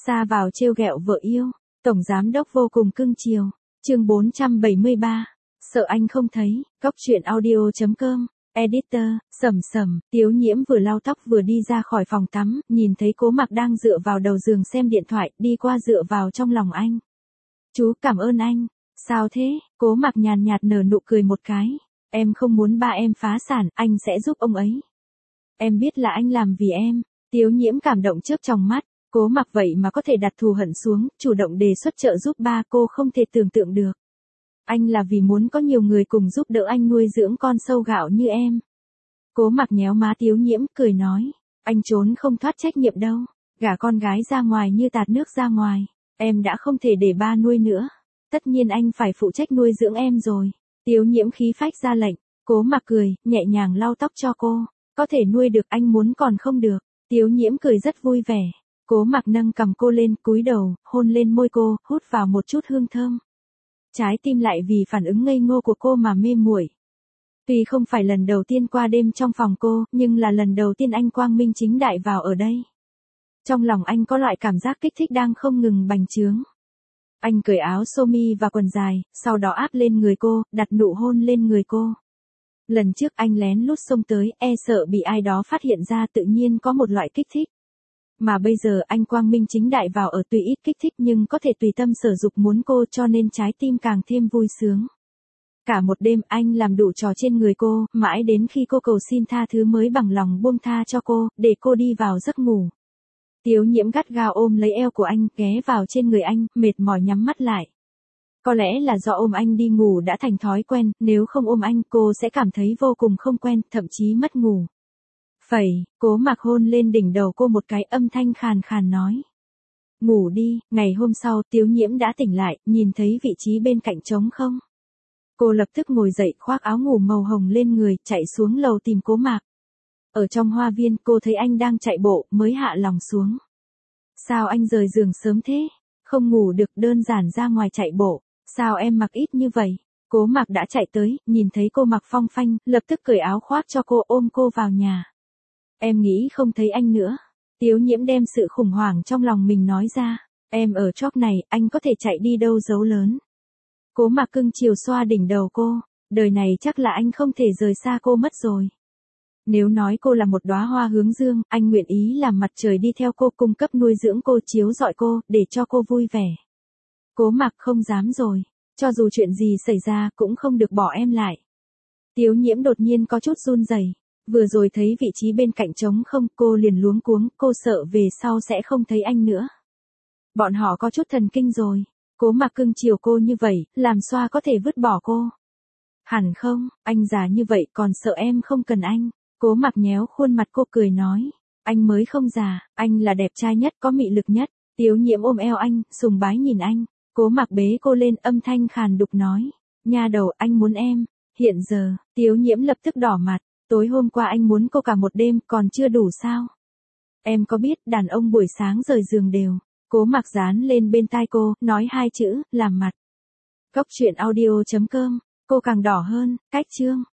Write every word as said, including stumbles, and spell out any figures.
Sa vào trêu ghẹo vợ yêu, tổng giám đốc vô cùng cưng chiều. Chương bốn trăm bảy mươi ba. Sợ anh không thấy. Cóc truyện audio chấm com. Editor, Sầm Sầm. Tiếu Nhiễm vừa lau tóc vừa đi ra khỏi phòng tắm, nhìn thấy Cố Mặc đang dựa vào đầu giường xem điện thoại, đi qua dựa vào trong lòng anh. Chú cảm ơn anh. Sao thế? Cố Mặc nhàn nhạt nở nụ cười một cái. Em không muốn ba em phá sản, anh sẽ giúp ông ấy. Em biết là anh làm vì em. Tiếu Nhiễm cảm động chớp trong mắt. Cố Mặc vậy mà có thể đặt thù hận xuống, chủ động đề xuất trợ giúp ba, cô không thể tưởng tượng được. Anh là vì muốn có nhiều người cùng giúp đỡ anh nuôi dưỡng con sâu gạo như em. Cố Mặc nhéo má Tiếu Nhiễm, cười nói. Anh trốn không thoát trách nhiệm đâu. Gả con gái ra ngoài như tạt nước ra ngoài. Em đã không thể để ba nuôi nữa. Tất nhiên anh phải phụ trách nuôi dưỡng em rồi. Tiếu Nhiễm khí phách ra lệnh. Cố Mặc cười, nhẹ nhàng lau tóc cho cô. Có thể nuôi được anh muốn còn không được. Tiếu Nhiễm cười rất vui vẻ. Cố Mặc nâng cầm cô lên, cúi đầu, hôn lên môi cô, hút vào một chút hương thơm. Trái tim lại vì phản ứng ngây ngô của cô mà mê muội. Tuy không phải lần đầu tiên qua đêm trong phòng cô, nhưng là lần đầu tiên anh quang minh chính đại vào ở đây. Trong lòng anh có loại cảm giác kích thích đang không ngừng bành trướng. Anh cởi áo sơ mi và quần dài, sau đó áp lên người cô, đặt nụ hôn lên người cô. Lần trước anh lén lút xông tới, e sợ bị ai đó phát hiện ra, tự nhiên có một loại kích thích. Mà bây giờ anh quang minh chính đại vào ở, tuy ít kích thích nhưng có thể tùy tâm sở dục muốn cô, cho nên trái tim càng thêm vui sướng. Cả một đêm anh làm đủ trò trên người cô, mãi đến khi cô cầu xin tha thứ mới bằng lòng buông tha cho cô, để cô đi vào giấc ngủ. Tiếu Nhiễm gắt gao ôm lấy eo của anh, ghé vào trên người anh, mệt mỏi nhắm mắt lại. Có lẽ là do ôm anh đi ngủ đã thành thói quen, nếu không ôm anh cô sẽ cảm thấy vô cùng không quen, thậm chí mất ngủ. Phẩy, Cố Mặc hôn lên đỉnh đầu cô một cái, âm thanh khàn khàn nói. Ngủ đi. Ngày hôm sau Tiếu Nhiễm đã tỉnh lại, nhìn thấy vị trí bên cạnh trống không. Cô lập tức ngồi dậy, khoác áo ngủ màu hồng lên người, chạy xuống lầu tìm Cố Mặc. Ở trong hoa viên cô thấy anh đang chạy bộ, mới hạ lòng xuống. Sao anh rời giường sớm thế? Không ngủ được, đơn giản ra ngoài chạy bộ. Sao em mặc ít như vậy? Cố Mặc đã chạy tới, nhìn thấy cô mặc phong phanh, lập tức cởi áo khoác cho cô, ôm cô vào nhà. Em nghĩ không thấy anh nữa. Tiếu Nhiễm đem sự khủng hoảng trong lòng mình nói ra. Em ở chóp này, anh có thể chạy đi đâu giấu lớn. Cố Mặc cưng chiều xoa đỉnh đầu cô. Đời này chắc là anh không thể rời xa cô mất rồi. Nếu nói cô là một đóa hoa hướng dương, anh nguyện ý làm mặt trời đi theo cô, cung cấp nuôi dưỡng cô, chiếu rọi cô, để cho cô vui vẻ. Cố Mặc không dám rồi. Cho dù chuyện gì xảy ra cũng không được bỏ em lại. Tiếu Nhiễm đột nhiên có chút run rẩy. Vừa rồi thấy vị trí bên cạnh trống không, cô liền luống cuống, cô sợ về sau sẽ không thấy anh nữa. Bọn họ có chút thần kinh rồi. Cố Mặc cưng chiều cô như vậy, làm xoa có thể vứt bỏ cô. Hẳn không, anh già như vậy còn sợ em không cần anh. Cố Mặc nhéo khuôn mặt cô, cười nói. Anh mới không già, anh là đẹp trai nhất, có mị lực nhất. Tiếu Nhiễm ôm eo anh, sùng bái nhìn anh. Cố Mặc bế cô lên, âm thanh khàn đục nói. Nha đầu, anh muốn em. Hiện giờ, Tiếu Nhiễm lập tức đỏ mặt. Tối hôm qua anh muốn cô cả một đêm, còn chưa đủ sao? Em có biết đàn ông buổi sáng rời giường đều. Cố Mặc dán lên bên tai cô, nói hai chữ, làm mặt. Cóc truyện audio chấm com. Cô càng đỏ hơn. Cách chương.